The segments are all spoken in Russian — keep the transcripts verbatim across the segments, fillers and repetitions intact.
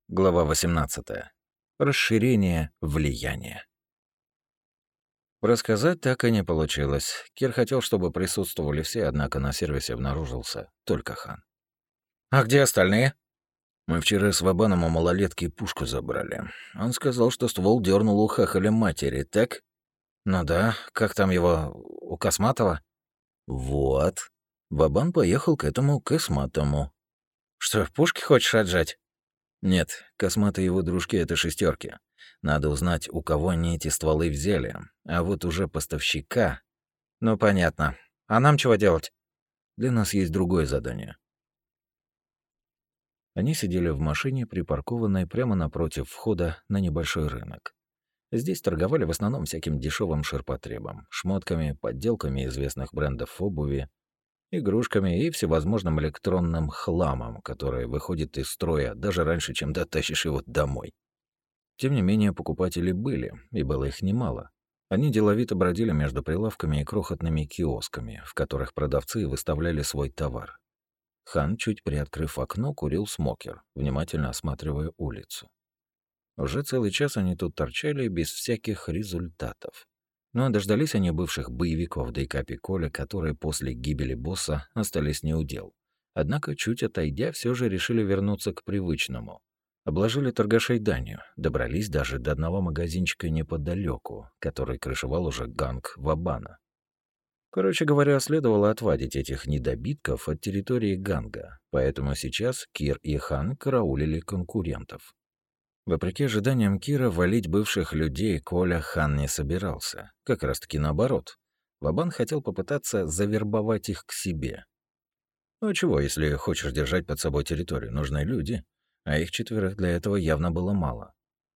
Глава восемнадцатая. Расширение влияния. Рассказать так и не получилось. Кир хотел, чтобы присутствовали все, однако на сервисе обнаружился только Хан. «А где остальные?» «Мы вчера с Вабаном у малолетки пушку забрали. Он сказал, что ствол дернул у хахаля матери, так?» «Ну да. Как там его... у Косматова?» «Вот. Вабан поехал к этому Косматому». «Что, пушки хочешь отжать?» «Нет, Космат и его дружки — это шестерки. Надо узнать, у кого они эти стволы взяли. А вот уже поставщика...» «Ну, понятно. А нам чего делать?» «Для нас есть другое задание». Они сидели в машине, припаркованной прямо напротив входа на небольшой рынок. Здесь торговали в основном всяким дешевым ширпотребом, шмотками, подделками известных брендов обуви, игрушками и всевозможным электронным хламом, который выходит из строя даже раньше, чем дотащишь его домой. Тем не менее, покупатели были, и было их немало. Они деловито бродили между прилавками и крохотными киосками, в которых продавцы выставляли свой товар. Хан, чуть приоткрыв окно, курил смокер, внимательно осматривая улицу. Уже целый час они тут торчали без всяких результатов. Но дождались они бывших боевиков Дейкапи Коля, которые после гибели босса остались неудел. Однако, чуть отойдя, все же решили вернуться к привычному. Обложили торгашей данью, добрались даже до одного магазинчика неподалеку, который крышевал уже ганг Вабана. Короче говоря, следовало отвадить этих недобитков от территории ганга, поэтому сейчас Кир и Хан караулили конкурентов. Вопреки ожиданиям Кира, валить бывших людей Коля Хан не собирался. Как раз-таки наоборот. Вабан хотел попытаться завербовать их к себе. Ну а чего, если хочешь держать под собой территорию, нужны люди, а их четверых для этого явно было мало.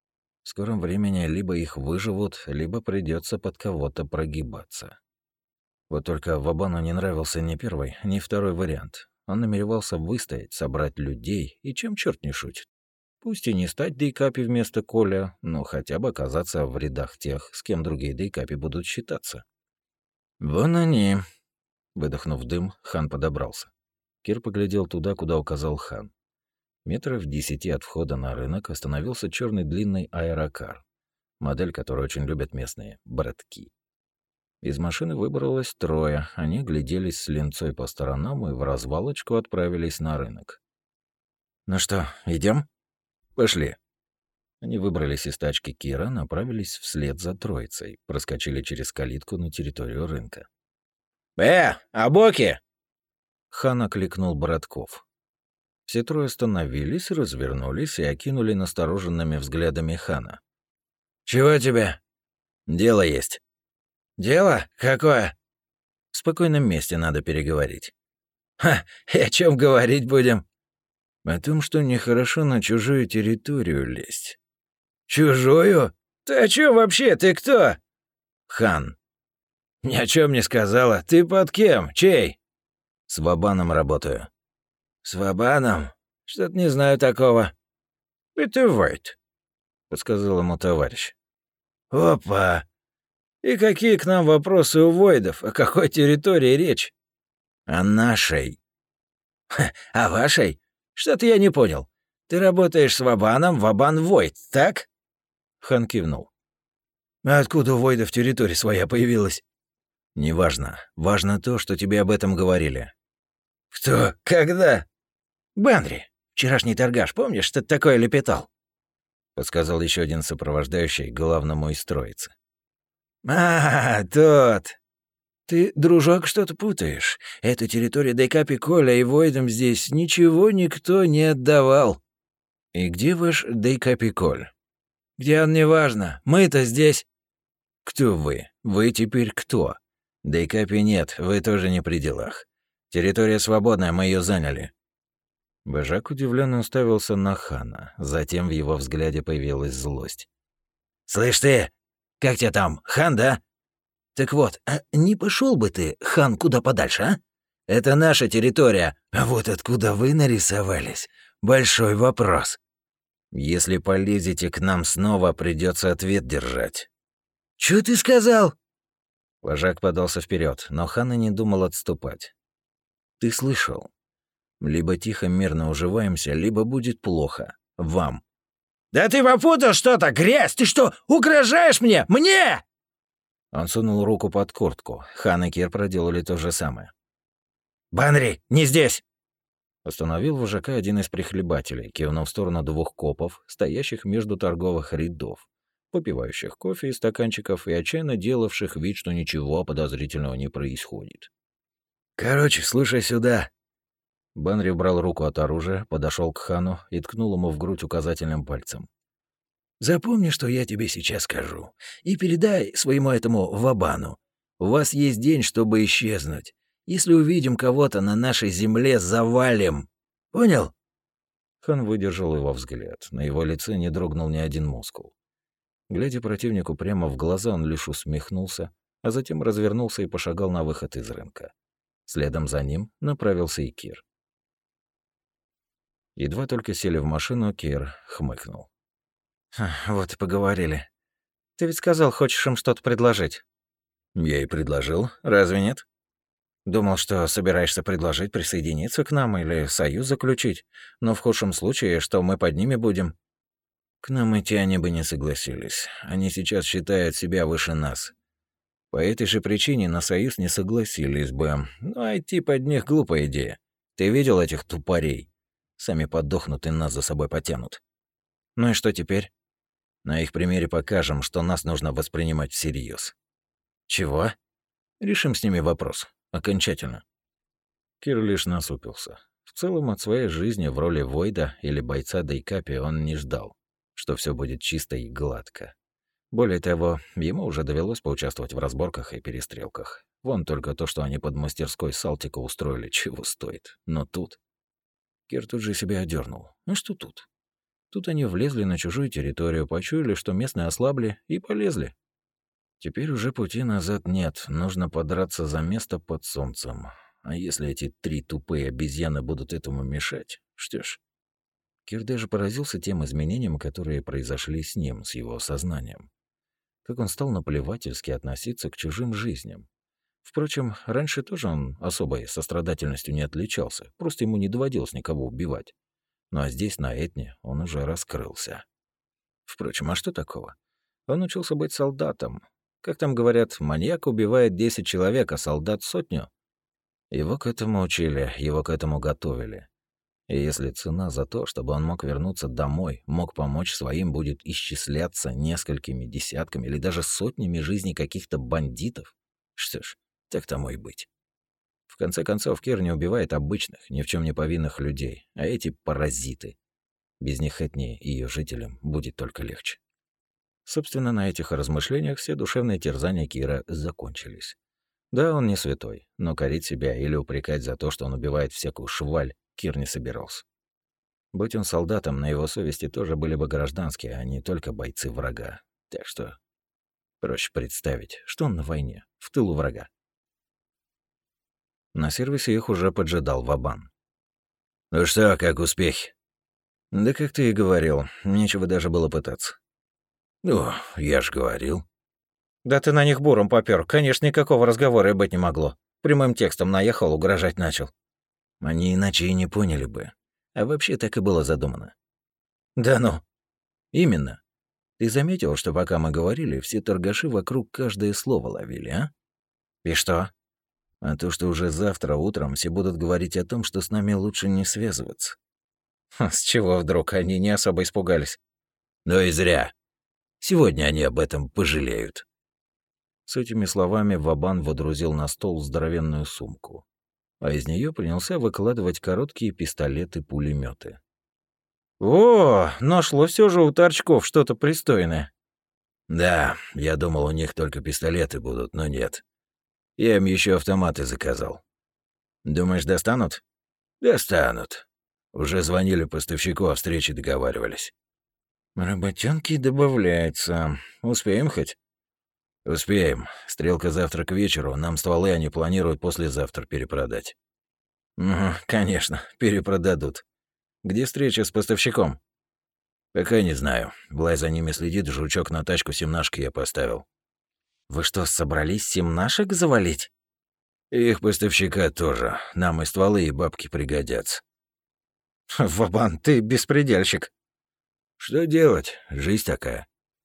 В скором времени либо их выживут, либо придется под кого-то прогибаться. Вот только Вабану не нравился ни первый, ни второй вариант. Он намеревался выстоять, собрать людей, и чем черт не шутит. Пусть и не стать Дейкапи вместо Коля, но хотя бы оказаться в рядах тех, с кем другие Дейкапи будут считаться. «Вон они!» Выдохнув дым, Хан подобрался. Кир поглядел туда, куда указал Хан. Метров в десяти от входа на рынок остановился черный длинный аэрокар, модель, которую очень любят местные братки. Из машины выбралось трое, они гляделись с линцой по сторонам и в развалочку отправились на рынок. «Ну что, идем? Пошли». Они выбрались из тачки Кира, направились вслед за троицей, проскочили через калитку на территорию рынка. «Э, Абоки!» Хан окликнул братков. Все трое остановились, развернулись и окинули настороженными взглядами Хана. «Чего тебе?» «Дело есть». «Дело? Какое?» «В спокойном месте надо переговорить». «Ха, и о чем говорить будем?» «О том, что нехорошо на чужую территорию лезть». «Чужую? Ты о чем вообще? Ты кто?» «Хан». «Ни о чем не сказала. Ты под кем? Чей?» «С Вабаном работаю». «С Вабаном? Что-то не знаю такого». «Это Вайт», — подсказал ему товарищ. «Опа! И какие к нам вопросы у Войдов? О какой территории речь?» «О нашей». Ха, «О вашей? Что-то я не понял. Ты работаешь с Вабаном, Вабан Войд, так?» Хан кивнул. «А откуда у Войдов территория своя появилась?» «Неважно. Важно то, что тебе об этом говорили». «Кто? Когда?» «Бандри. Вчерашний торгаш, помнишь, что такое лепетал?» Подсказал еще один сопровождающий главному из троицы. «А, тот. Ты, дружок, что-то путаешь. Эту территорию Дейкапи Коля и Войдам здесь ничего никто не отдавал». «И где ваш Дейкапи Коль?» «Где он, неважно. Мы-то здесь». «Кто вы? Вы теперь кто?» «Дейкапи нет, вы тоже не при делах. Территория свободная, мы ее заняли». Вожак удивленно уставился на Хана, затем в его взгляде появилась злость. «Слышь ты, как тебя там, Хан, да? Так вот, а не пошел бы ты, Хан, куда подальше, а? Это наша территория, а вот откуда вы нарисовались, большой вопрос. Если полезете к нам снова, придется ответ держать». «Чё ты сказал?» Вожак подался вперед, но Хан и не думал отступать. «Ты слышал? Либо тихо мирно уживаемся, либо будет плохо. Вам. «Да ты попутал что-то, грязь! Ты что, угрожаешь мне? Мне?» Он сунул руку под куртку. Хан и Кир проделали то же самое. «Банри, не здесь!» Остановил вожака один из прихлебателей, кивнув в сторону двух копов, стоящих между торговых рядов, попивающих кофе из стаканчиков и отчаянно делавших вид, что ничего подозрительного не происходит. «Короче, слушай сюда». Банри убрал руку от оружия, подошел к хану и ткнул ему в грудь указательным пальцем. «Запомни, что я тебе сейчас скажу, и передай своему этому Вабану. У вас есть день, чтобы исчезнуть. Если увидим кого-то на нашей земле, завалим. Понял?» Хан выдержал его взгляд. На его лице не дрогнул ни один мускул. Глядя противнику прямо в глаза, он лишь усмехнулся, а затем развернулся и пошагал на выход из рынка. Следом за ним направился и Кир. Едва только сели в машину, Кир хмыкнул. «Вот и поговорили. Ты ведь сказал, хочешь им что-то предложить?» «Я и предложил. Разве нет?» «Думал, что собираешься предложить присоединиться к нам или союз заключить, но в худшем случае, что мы под ними будем». «К нам идти они бы не согласились. Они сейчас считают себя выше нас. По этой же причине на союз не согласились бы. Но идти под них — глупая идея. Ты видел этих тупорей? Сами подохнут и нас за собой потянут». «Ну и что теперь?» «На их примере покажем, что нас нужно воспринимать всерьез». «Чего?» «Решим с ними вопрос. Окончательно». Кир лишь насупился. В целом от своей жизни в роли Войда или бойца Дейкапи он не ждал, что все будет чисто и гладко. Более того, ему уже довелось поучаствовать в разборках и перестрелках. Вон только то, что они под мастерской Салтика устроили, чего стоит. Но тут... Кир тут же себя одернул. А что тут? Тут они влезли на чужую территорию, почуяли, что местные ослабли, и полезли. Теперь уже пути назад нет, нужно подраться за место под солнцем. А если эти три тупые обезьяны будут этому мешать, что ж... Кир даже поразился тем изменениям, которые произошли с ним, с его сознанием. Как он стал наплевательски относиться к чужим жизням. Впрочем, раньше тоже он особой сострадательностью не отличался, просто ему не доводилось никого убивать. Ну а здесь, на Этне, он уже раскрылся. Впрочем, а что такого? Он учился быть солдатом. Как там говорят, маньяк убивает десять человек, а солдат — сотню. Его к этому учили, его к этому готовили. И если цена за то, чтобы он мог вернуться домой, мог помочь своим, будет исчисляться несколькими десятками или даже сотнями жизней каких-то бандитов, что ж, так тому и быть. В конце концов, Кир не убивает обычных, ни в чем не повинных людей, а эти паразиты. Без них Этне и ее жителям будет только легче. Собственно, на этих размышлениях все душевные терзания Кира закончились. Да, он не святой, но корить себя или упрекать за то, что он убивает всякую шваль, Кир не собирался. Будь он солдатом, на его совести тоже были бы гражданские, а не только бойцы врага. Так что проще представить, что он на войне, в тылу врага. На сервисе их уже поджидал Вабан. «Ну что, как успехи?» «Да как ты и говорил, нечего даже было пытаться». «Ну, я ж говорил». «Да ты на них буром попёр. Конечно, никакого разговора и быть не могло. Прямым текстом наехал, угрожать начал». «Они иначе и не поняли бы. А вообще так и было задумано». «Да ну». «Именно. Ты заметил, что пока мы говорили, все торгаши вокруг каждое слово ловили, а?» «И что?» «А то, что уже завтра утром все будут говорить о том, что с нами лучше не связываться». Ха, с чего вдруг они не особо испугались? «Ну и зря. Сегодня они об этом пожалеют». С этими словами Вабан водрузил на стол здоровенную сумку, а из нее принялся выкладывать короткие пистолеты-пулеметы. «О, нашло все же у торчков что-то пристойное». «Да, я думал, у них только пистолеты будут, но нет. Я им еще автоматы заказал». «Думаешь, достанут?» «Достанут. Уже звонили поставщику, о встрече договаривались». «Работёнки добавляется. Успеем хоть?» «Успеем. Стрелка завтра к вечеру. Нам стволы они планируют послезавтра перепродать». «Угу, конечно, перепродадут. Где встреча с поставщиком?» «Пока не знаю. Блай за ними следит, жучок на тачку семнашки я поставил». «Вы что, собрались семнашек завалить?» «Их поставщика тоже. Нам и стволы, и бабки пригодятся». «Вабан, ты беспредельщик». Что делать? Жизнь такая.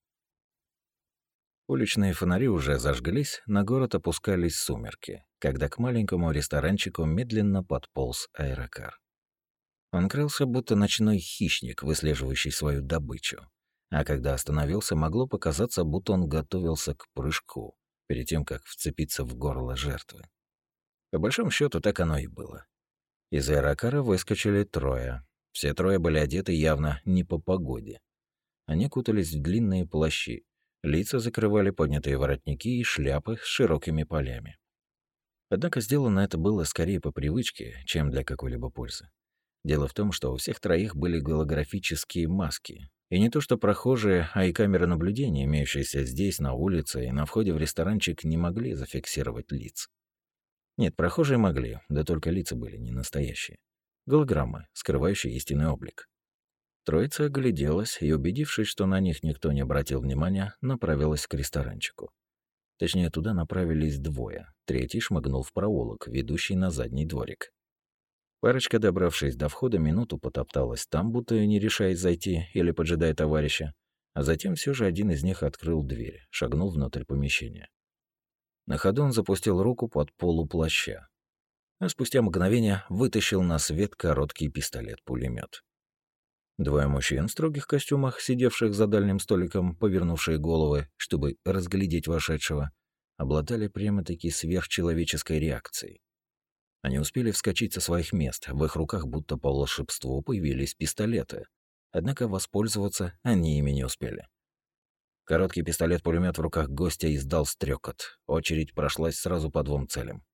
Уличные фонари уже зажглись, на город опускались сумерки, когда к маленькому ресторанчику медленно подполз аэрокар. Он крылся, будто ночной хищник, выслеживающий свою добычу. А когда остановился, могло показаться, будто он готовился к прыжку, перед тем, как вцепиться в горло жертвы. По большому счету так оно и было. Из аэрокара выскочили трое. Все трое были одеты явно не по погоде. Они кутались в длинные плащи, лица закрывали поднятые воротники и шляпы с широкими полями. Однако сделано это было скорее по привычке, чем для какой-либо пользы. Дело в том, что у всех троих были голографические маски. И не то что прохожие, а и камеры наблюдения, имеющиеся здесь, на улице и на входе в ресторанчик, не могли зафиксировать лиц. Нет, прохожие могли, да только лица были не настоящие. Голограммы, скрывающие истинный облик. Троица огляделась и, убедившись, что на них никто не обратил внимания, направилась к ресторанчику. Точнее, туда направились двое. Третий шмыгнул в проулок, ведущий на задний дворик. Парочка, добравшись до входа, минуту потопталась там, будто не решаясь зайти или поджидая товарища, а затем все же один из них открыл дверь, шагнул внутрь помещения. На ходу он запустил руку под полу плаща, а спустя мгновение вытащил на свет короткий пистолет-пулемет. Двое мужчин в строгих костюмах, сидевших за дальним столиком, повернувшие головы, чтобы разглядеть вошедшего, обладали прямо-таки сверхчеловеческой реакцией. Они успели вскочить со своих мест, в их руках будто по волшебству появились пистолеты. Однако воспользоваться они ими не успели. Короткий пистолет-пулемет в руках гостя издал стрекот. Очередь прошлась сразу по двум целям.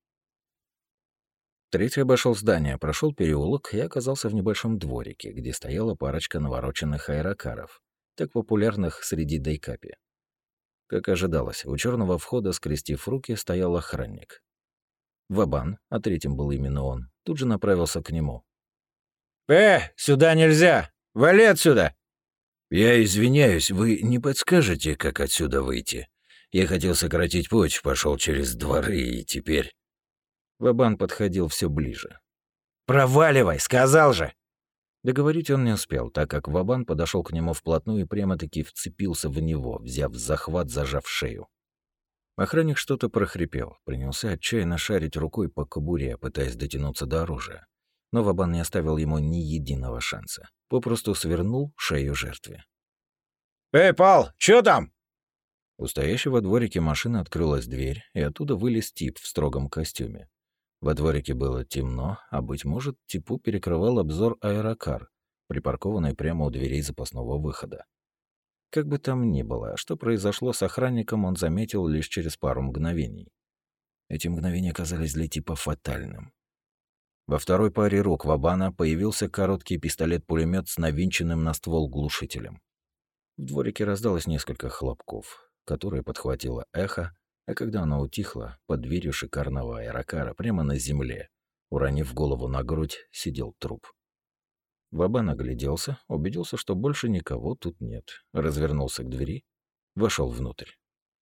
Третий обошел здание, прошел переулок и оказался в небольшом дворике, где стояла парочка навороченных аэрокаров, так популярных среди дайкапи. Как ожидалось, у черного входа, скрестив руки, стоял охранник. Вабан, а третьим был именно он, тут же направился к нему. «Э, сюда нельзя! Вали отсюда!» «Я извиняюсь, вы не подскажете, как отсюда выйти? Я хотел сократить путь, пошел через дворы и теперь...» Вабан подходил все ближе. «Проваливай, сказал же!» Договорить он не успел, так как Вабан подошел к нему вплотную и прямо-таки вцепился в него, взяв захват, зажав шею. Охранник что-то прохрипел, принялся отчаянно шарить рукой по кобуре, пытаясь дотянуться до оружия. Но Вабан не оставил ему ни единого шанса. Попросту свернул шею жертве. «Эй, Пал, чё там?» У стоящей во дворике машины открылась дверь, и оттуда вылез тип в строгом костюме. Во дворике было темно, а, быть может, типу перекрывал обзор аэрокар, припаркованный прямо у дверей запасного выхода. Как бы там ни было, что произошло с охранником, он заметил лишь через пару мгновений. Эти мгновения казались для типа фатальным. Во второй паре рук Вабана появился короткий пистолет-пулемет с навинченным на ствол глушителем. В дворике раздалось несколько хлопков, которые подхватило эхо, а когда оно утихло, под дверью шикарного аэрокара прямо на земле, уронив голову на грудь, сидел труп. Вабан огляделся, убедился, что больше никого тут нет, развернулся к двери, вошел внутрь.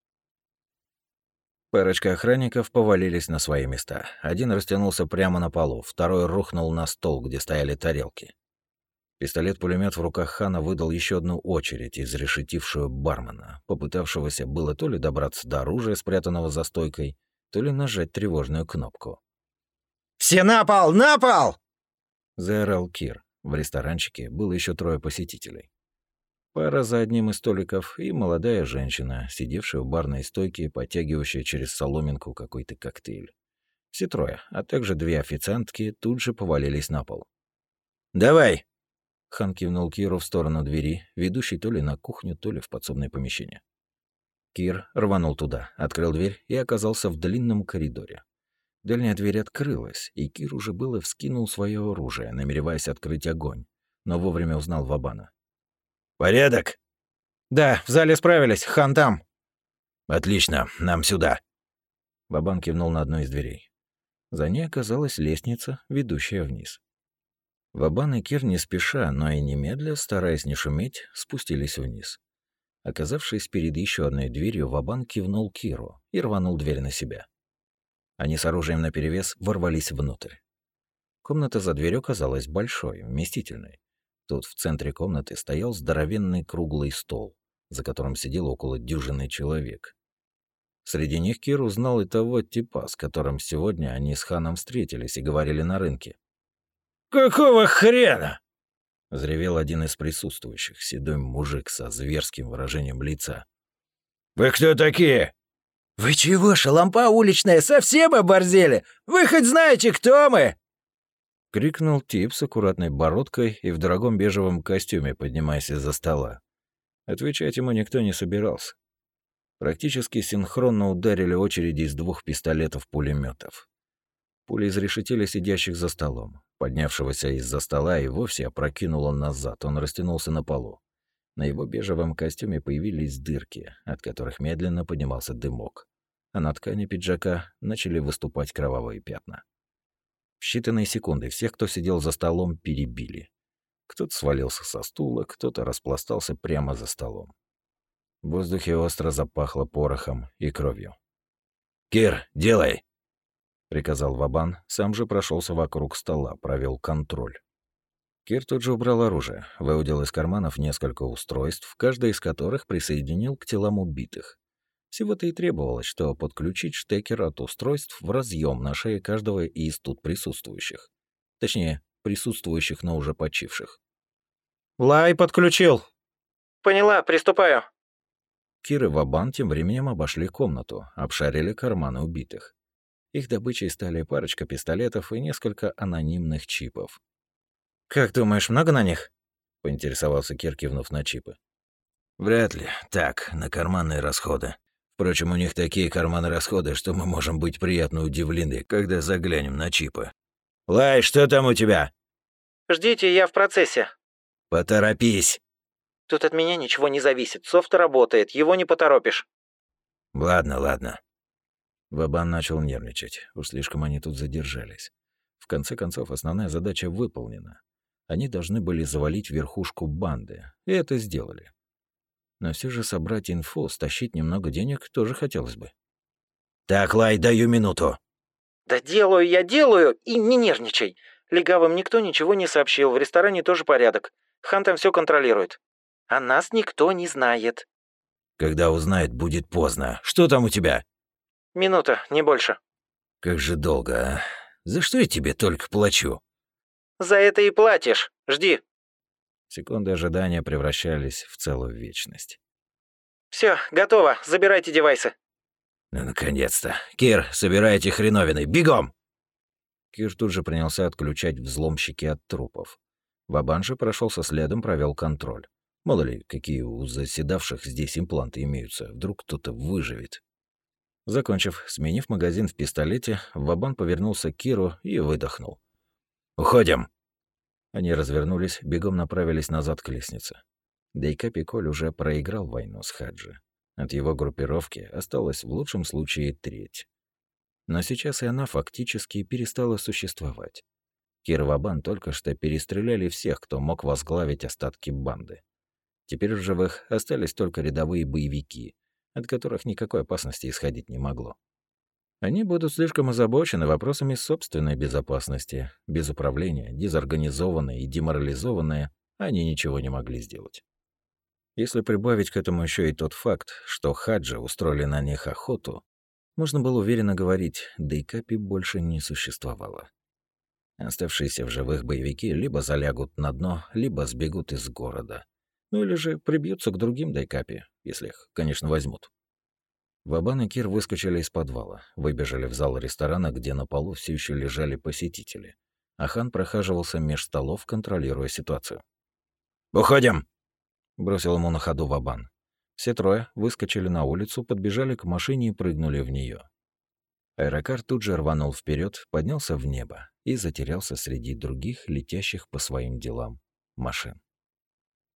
Парочка охранников повалились на свои места. Один растянулся прямо на полу, второй рухнул на стол, где стояли тарелки. Пистолет-пулемет в руках Хана выдал еще одну очередь, изрешетившую бармена, попытавшегося было то ли добраться до оружия, спрятанного за стойкой, то ли нажать тревожную кнопку. «Все на пол, на пол!» — заорал Кир. В ресторанчике было еще трое посетителей. Пара за одним из столиков и молодая женщина, сидевшая у барной стойки и подтягивающая через соломинку какой-то коктейль. Все трое, а также две официантки, тут же повалились на пол. «Давай!» — Хан кивнул Киру в сторону двери, ведущей то ли на кухню, то ли в подсобное помещение. Кир рванул туда, открыл дверь и оказался в длинном коридоре. Дальняя дверь открылась, и Кир уже было вскинул свое оружие, намереваясь открыть огонь, но вовремя узнал Вабана. «Порядок?» «Да, в зале справились, Хан там». «Отлично, нам сюда». Вабан кивнул на одну из дверей. За ней оказалась лестница, ведущая вниз. Вабан и Кир не спеша, но и немедля, стараясь не шуметь, спустились вниз. Оказавшись перед еще одной дверью, Вабан кивнул Киру и рванул дверь на себя. Они с оружием наперевес ворвались внутрь. Комната за дверью казалась большой, вместительной. Тут в центре комнаты стоял здоровенный круглый стол, за которым сидело около дюжины человек. Среди них Кир узнал и того типа, с которым сегодня они с ханом встретились и говорили на рынке. «Какого хрена?» — взревел один из присутствующих, седой мужик со зверским выражением лица. «Вы кто такие?» «Вы чего, шалампа уличная, совсем оборзели? Вы хоть знаете, кто мы?» — крикнул тип с аккуратной бородкой и в дорогом бежевом костюме, поднимаясь из-за стола. Отвечать ему никто не собирался. Практически синхронно ударили очереди из двух пистолетов-пулеметов. Пули изрешетили сидящих за столом. Поднявшегося из-за стола и вовсе опрокинуло назад, он растянулся на полу. На его бежевом костюме появились дырки, от которых медленно поднимался дымок, а на ткани пиджака начали выступать кровавые пятна. В считанные секунды всех, кто сидел за столом, перебили. Кто-то свалился со стула, кто-то распластался прямо за столом. В воздухе остро запахло порохом и кровью. «Кир, делай!» — приказал Вабан, сам же прошелся вокруг стола, провел контроль. Кир тут же убрал оружие, выудил из карманов несколько устройств, каждое из которых присоединил к телам убитых. Всего-то и требовалось, что подключить штекер от устройств в разъем на шее каждого из тут присутствующих. Точнее, присутствующих, но уже почивших. «Лай подключил». «Поняла, приступаю». Кир и Вабан тем временем обошли комнату, обшарили карманы убитых. Их добычей стали парочка пистолетов и несколько анонимных чипов. «Как думаешь, много на них?» — поинтересовался Кир, кивнув на чипы. «Вряд ли. Так, на карманные расходы. Впрочем, у них такие карманы расходы, что мы можем быть приятно удивлены, когда заглянем на чипы. Лай, что там у тебя?» «Ждите, я в процессе». «Поторопись». «Тут от меня ничего не зависит. Софт работает, его не поторопишь». «Ладно, ладно». Вабан начал нервничать. Уж слишком они тут задержались. В конце концов, основная задача выполнена. Они должны были завалить верхушку банды, и это сделали. Но все же собрать инфу, стащить немного денег тоже хотелось бы. «Так, Лай, даю минуту». «Да делаю я, делаю, и не нервничай. Легавым никто ничего не сообщил, в ресторане тоже порядок. Хан там все контролирует. А нас никто не знает». «Когда узнает, будет поздно. Что там у тебя?» «Минута, не больше». «Как же долго, а? За что я тебе только плачу?» «За это и платишь. Жди». Секунды ожидания превращались в целую вечность. Все, готово. Забирайте девайсы». «Ну, наконец-то. Кир, собирай эти хреновины. Бегом!» Кир тут же принялся отключать взломщики от трупов. Вабан же прошелся следом, провел контроль. Мало ли, какие у заседавших здесь импланты имеются. Вдруг кто-то выживет. Закончив, сменив магазин в пистолете, Вабан повернулся к Киру и выдохнул. «Уходим!» Они развернулись, бегом направились назад к лестнице. Дейка Пиколь уже проиграл войну с Хаджи. От его группировки осталась в лучшем случае треть. Но сейчас и она фактически перестала существовать. Кир и Вабан только что перестреляли всех, кто мог возглавить остатки банды. Теперь в живых остались только рядовые боевики, от которых никакой опасности исходить не могло. Они будут слишком озабочены вопросами собственной безопасности. Без управления, дезорганизованные и деморализованные, они ничего не могли сделать. Если прибавить к этому еще и тот факт, что хаджи устроили на них охоту, можно было уверенно говорить, Дейкапи больше не существовало. Оставшиеся в живых боевики либо залягут на дно, либо сбегут из города. Ну или же прибьются к другим Дейкапи, если их, конечно, возьмут. Вабан и Кир выскочили из подвала, выбежали в зал ресторана, где на полу все еще лежали посетители, а хан прохаживался меж столов, контролируя ситуацию. «Уходим!» — бросил ему на ходу Вабан. Все трое выскочили на улицу, подбежали к машине и прыгнули в нее. Аэрокар тут же рванул вперед, поднялся в небо и затерялся среди других летящих по своим делам машин.